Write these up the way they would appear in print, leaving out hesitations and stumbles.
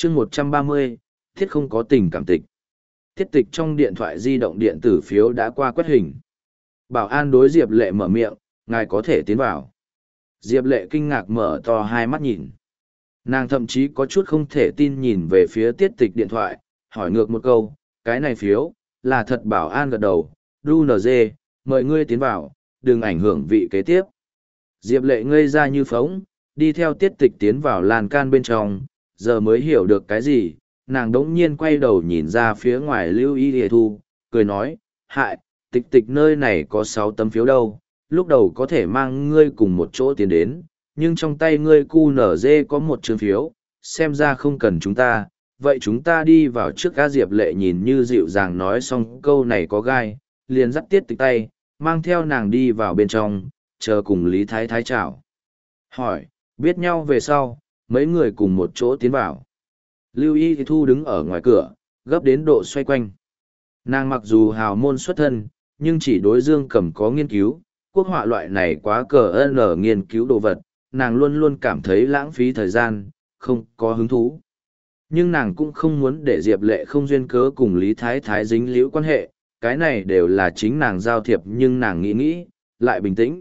chương 130, thiết không có tình cảm tịch. Thiết tịch trong điện thoại di động điện tử phiếu đã qua quét hình. Bảo an đối Diệp Lệ mở miệng, ngài có thể tiến vào. Diệp Lệ kinh ngạc mở to hai mắt nhìn. Nàng thậm chí có chút không thể tin nhìn về phía tiết tịch điện thoại, hỏi ngược một câu, cái này phiếu, là thật. Bảo an gật đầu, đu NG, mời ngươi tiến vào, đừng ảnh hưởng vị kế tiếp. Diệp Lệ ngây ra như phóng, đi theo tiết tịch tiến vào lan can bên trong, giờ mới hiểu được cái gì, nàng đống nhiên quay đầu nhìn ra phía ngoài Lưu Y Lìa Thu, cười nói, hại, tịch tịch nơi này có 6 tấm phiếu đâu, lúc đầu có thể mang ngươi cùng một chỗ tiến đến, nhưng trong tay ngươi QNZ có một chương phiếu, xem ra không cần chúng ta, vậy chúng ta đi vào trước. Ca Diệp Lệ nhìn như dịu dàng nói xong câu này có gai, liền dắt tiết tịch tay, mang theo nàng đi vào bên trong, chờ cùng Lý Thái Thái chào. Hỏi, biết nhau về sau, mấy người cùng một chỗ tiến vào. Lưu Y Thu đứng ở ngoài cửa, gấp đến độ xoay quanh. Nàng mặc dù hào môn xuất thân, nhưng chỉ đối Dương Cẩm có nghiên cứu, quốc họa loại này quá cờ n nghiên cứu đồ vật, nàng luôn luôn cảm thấy lãng phí thời gian, không có hứng thú. Nhưng nàng cũng không muốn để Diệp Lệ không duyên cớ cùng Lý Thái Thái dính liễu quan hệ, cái này đều là chính nàng giao thiệp, nhưng nàng nghĩ, lại bình tĩnh.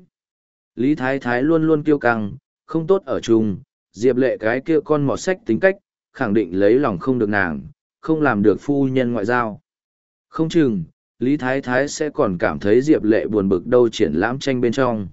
Lý Thái Thái luôn luôn kiêu căng, không tốt ở chung, Diệp Lệ cái kia con mọt sách tính cách, khẳng định lấy lòng không được nàng, không làm được phu nhân ngoại giao. Không chừng, Lý Thái Thái sẽ còn cảm thấy Diệp Lệ buồn bực đâu triển lãm tranh bên trong.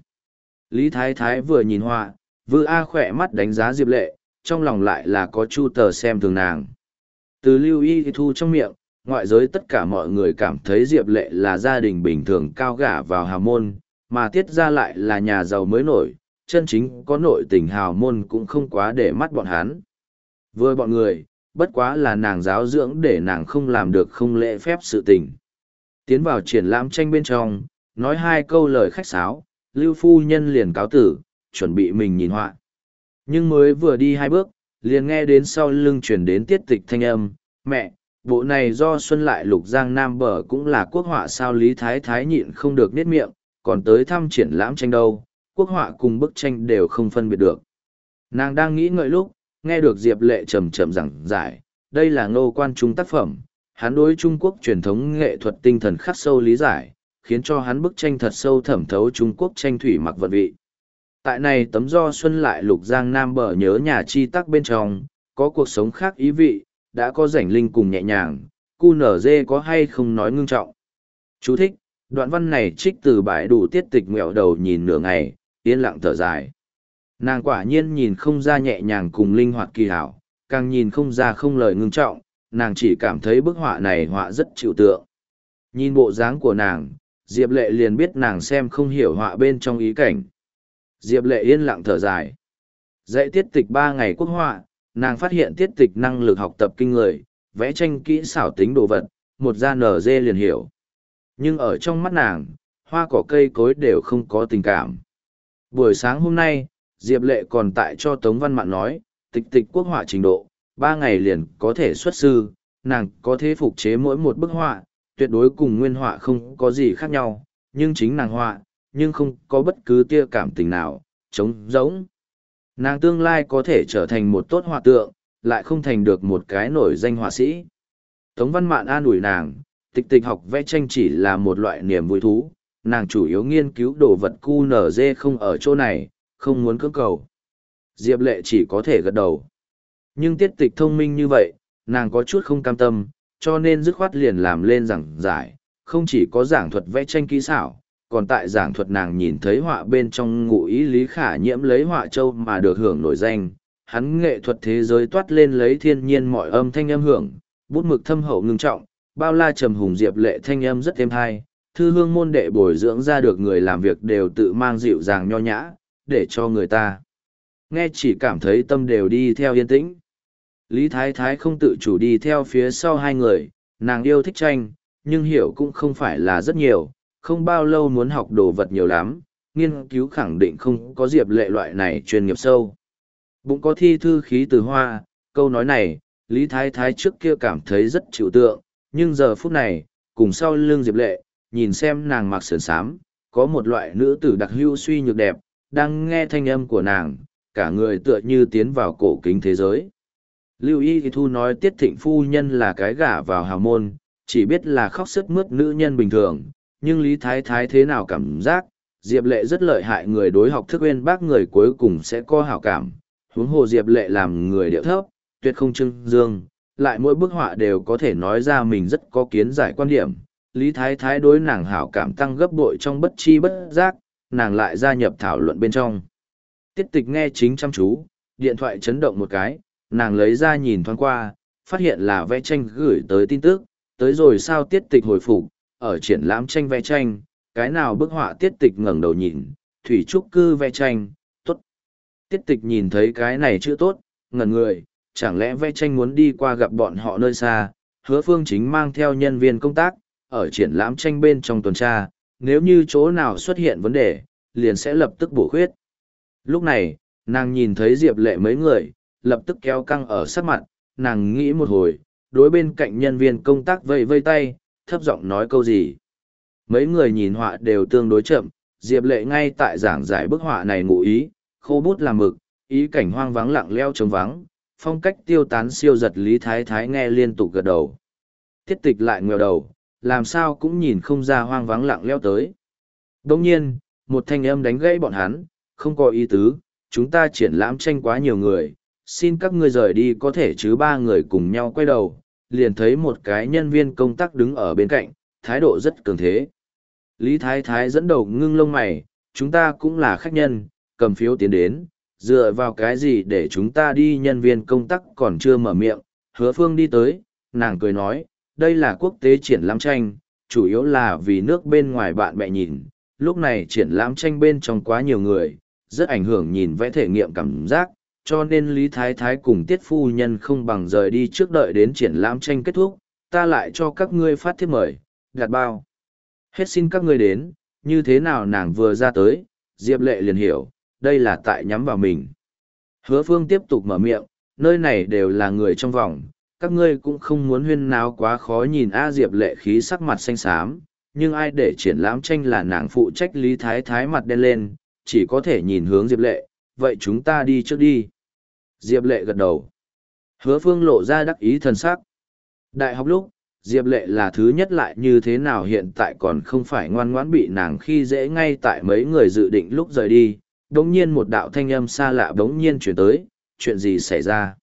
Lý Thái Thái vừa nhìn họa, vừa khỏe mắt đánh giá Diệp Lệ, trong lòng lại là có chu tờ xem thường nàng. Từ Lưu Y Thu trong miệng, ngoại giới tất cả mọi người cảm thấy Diệp Lệ là gia đình bình thường cao gả vào hào môn, mà Tiết ra lại là nhà giàu mới nổi, chân chính có nội tình hào môn cũng không quá để mắt bọn hắn. Vừa bọn người, bất quá là nàng giáo dưỡng để nàng không làm được không lễ phép sự tình. Tiến vào triển lãm tranh bên trong, nói 2 câu lời khách sáo, Lưu phu nhân liền cáo tử, chuẩn bị mình nhìn họa. Nhưng mới vừa đi 2 bước, liền nghe đến sau lưng chuyển đến tiết tịch thanh âm, mẹ, bộ này do Xuân Lại Lục Giang Nam Bờ cũng là quốc họa sao. Lý Thái Thái nhịn không được niết miệng, còn tới thăm triển lãm tranh đâu, quốc họa cùng bức tranh đều không phân biệt được. Nàng đang nghĩ ngợi lúc, nghe được Diệp Lệ trầm trầm giảng giải, đây là Ngô Quan Trung tác phẩm, hắn đối Trung Quốc truyền thống nghệ thuật tinh thần khắc sâu lý giải, khiến cho hắn bức tranh thật sâu thẩm thấu Trung Quốc tranh thủy mặc vận vị. Tại này tấm do Xuân Lại Lục Giang Nam Bờ nhớ nhà chi tác bên trong, có cuộc sống khác ý vị, đã có rảnh linh cùng nhẹ nhàng, cu nở dê có hay không nói ngưng trọng. Chú thích, đoạn văn này trích từ bãi đủ tiết tịch ngẹo đầu nhìn nửa ngày, yên lặng thở dài. Nàng quả nhiên nhìn không ra nhẹ nhàng cùng linh hoạt kỳ hảo, càng nhìn không ra không lời ngưng trọng, nàng chỉ cảm thấy bức họa này họa rất chịu tượng. Nhìn bộ dáng của nàng, Diệp Lệ liền biết nàng xem không hiểu họa bên trong ý cảnh. Diệp Lệ yên lặng thở dài. Dạy tiết tịch 3 ngày quốc họa, nàng phát hiện tiết tịch năng lực học tập kinh người, vẽ tranh kỹ xảo tính đồ vật, một da nở dê liền hiểu. Nhưng ở trong mắt nàng, hoa cỏ cây cối đều không có tình cảm. Buổi sáng hôm nay, Diệp Lệ còn tại cho Tống Văn Mạn nói, tịch tịch quốc họa trình độ, 3 ngày liền có thể xuất sư, nàng có thể phục chế mỗi một bức họa, tuyệt đối cùng nguyên họa không có gì khác nhau, nhưng chính nàng họa, nhưng không có bất cứ tia cảm tình nào, trống rỗng. Nàng tương lai có thể trở thành một tốt họa tượng, lại không thành được một cái nổi danh họa sĩ. Tống Văn Mạn an ủi nàng, tịch tịch học vẽ tranh chỉ là một loại niềm vui thú, nàng chủ yếu nghiên cứu đồ vật QNZ không ở chỗ này, không muốn cưỡng cầu. Diệp Lệ chỉ có thể gật đầu. Nhưng tiết tịch thông minh như vậy, nàng có chút không cam tâm, cho nên dứt khoát liền làm lên giảng giải, không chỉ có giảng thuật vẽ tranh kỹ xảo, còn tại giảng thuật nàng nhìn thấy họa bên trong ngụ ý Lý Khả Nhiễm lấy họa châu mà được hưởng nổi danh. Hắn nghệ thuật thế giới toát lên lấy thiên nhiên mọi âm thanh âm hưởng, bút mực thâm hậu ngưng trọng, bao la trầm hùng. Diệp Lệ thanh âm rất êm hay, thư hương môn đệ bồi dưỡng ra được người làm việc đều tự mang dịu dàng nho nhã, để cho người ta nghe chỉ cảm thấy tâm đều đi theo yên tĩnh. Lý Thái Thái không tự chủ đi theo phía sau 2 người, nàng yêu thích tranh, nhưng hiểu cũng không phải là rất nhiều, không bao lâu muốn học đồ vật nhiều lắm, nghiên cứu khẳng định không có Diệp Lệ loại này chuyên nghiệp sâu. Bụng có thi thư khí từ hoa, câu nói này, Lý Thái Thái trước kia cảm thấy rất chịu tượng, nhưng giờ phút này, cùng sau lưng Diệp Lệ, nhìn xem nàng mặc sườn xám, có một loại nữ tử đặc hữu suy nhược đẹp, đang nghe thanh âm của nàng, cả người tựa như tiến vào cổ kính thế giới. Lưu Y Thu nói Tiết Thịnh phu nhân là cái gả vào hào môn, chỉ biết là khóc sướt mướt nữ nhân bình thường, nhưng Lý Thái Thái thế nào cảm giác, Diệp Lệ rất lợi hại, người đối học thức uyên bác người cuối cùng sẽ có hảo cảm, huống hồ Diệp Lệ làm người điệu thấp, tuyệt không trưng dương, lại mỗi bức họa đều có thể nói ra mình rất có kiến giải quan điểm. Lý Thái Thái đối nàng hảo cảm tăng gấp bội trong bất chi bất giác, nàng lại gia nhập thảo luận bên trong. Tiết Tịch nghe chính chăm chú, điện thoại chấn động một cái, nàng lấy ra nhìn thoáng qua, phát hiện là vẽ tranh gửi tới tin tức, tới rồi sao. Tiết Tịch hồi phục, ở triển lãm tranh vẽ tranh, cái nào bức họa. Tiết Tịch ngẩng đầu nhìn, thủy trúc cư vẽ tranh, tốt. Tiết Tịch nhìn thấy cái này chữ tốt, ngẩn người, chẳng lẽ vẽ tranh muốn đi qua gặp bọn họ nơi xa. Hứa Phương Chính mang theo nhân viên công tác, ở triển lãm tranh bên trong tuần tra, nếu như chỗ nào xuất hiện vấn đề, liền sẽ lập tức bổ khuyết. Lúc này, nàng nhìn thấy Diệp Lệ mấy người, lập tức kéo căng ở sắc mặt, nàng nghĩ một hồi, đối bên cạnh nhân viên công tác vây vây tay, thấp giọng nói câu gì. Mấy người nhìn họa đều tương đối chậm, Diệp Lệ ngay tại giảng giải bức họa này ngụ ý, khô bút làm mực, ý cảnh hoang vắng lặng leo trống vắng, phong cách tiêu tán siêu giật. Lý Thái Thái nghe liên tục gật đầu. Tiết Tịch lại ngẩng đầu, làm sao cũng nhìn không ra hoang vắng lặng leo tới. Đồng nhiên, một thanh âm đánh gãy bọn hắn, không có ý tứ, chúng ta triển lãm tranh quá nhiều người, xin các ngươi rời đi có thể chứ. Ba người cùng nhau quay đầu, liền thấy một cái nhân viên công tác đứng ở bên cạnh, thái độ rất cường thế. Lý Thái Thái dẫn đầu ngưng lông mày, chúng ta cũng là khách nhân, cầm phiếu tiến đến, dựa vào cái gì để chúng ta đi. Nhân viên công tác còn chưa mở miệng, Hứa Phương đi tới, nàng cười nói, đây là quốc tế triển lãm tranh, chủ yếu là vì nước bên ngoài bạn bè nhìn, lúc này triển lãm tranh bên trong quá nhiều người, rất ảnh hưởng nhìn vẽ thể nghiệm cảm giác, cho nên Lý Thái Thái cùng Tiết phu nhân không bằng rời đi trước, đợi đến triển lãm tranh kết thúc, ta lại cho các ngươi phát thiếp mời, đặt bao. Hết xin các ngươi đến, như thế nào. Nàng vừa ra tới, Diệp Lệ liền hiểu, đây là tại nhắm vào mình. Hứa Phương tiếp tục mở miệng, nơi này đều là người trong vòng, các ngươi cũng không muốn huyên náo quá khó nhìn a. Diệp Lệ khí sắc mặt xanh xám, nhưng ai để triển lãm tranh là nàng phụ trách. Lý Thái Thái mặt đen lên, chỉ có thể nhìn hướng Diệp Lệ, vậy chúng ta đi trước đi. Diệp Lệ gật đầu. Hứa Phương lộ ra đắc ý thần sắc. Đại học lúc, Diệp Lệ là thứ nhất, lại như thế nào hiện tại còn không phải ngoan ngoãn bị nàng khi dễ. Ngay tại mấy người dự định lúc rời đi, đống nhiên một đạo thanh âm xa lạ đống nhiên chuyển tới, chuyện gì xảy ra?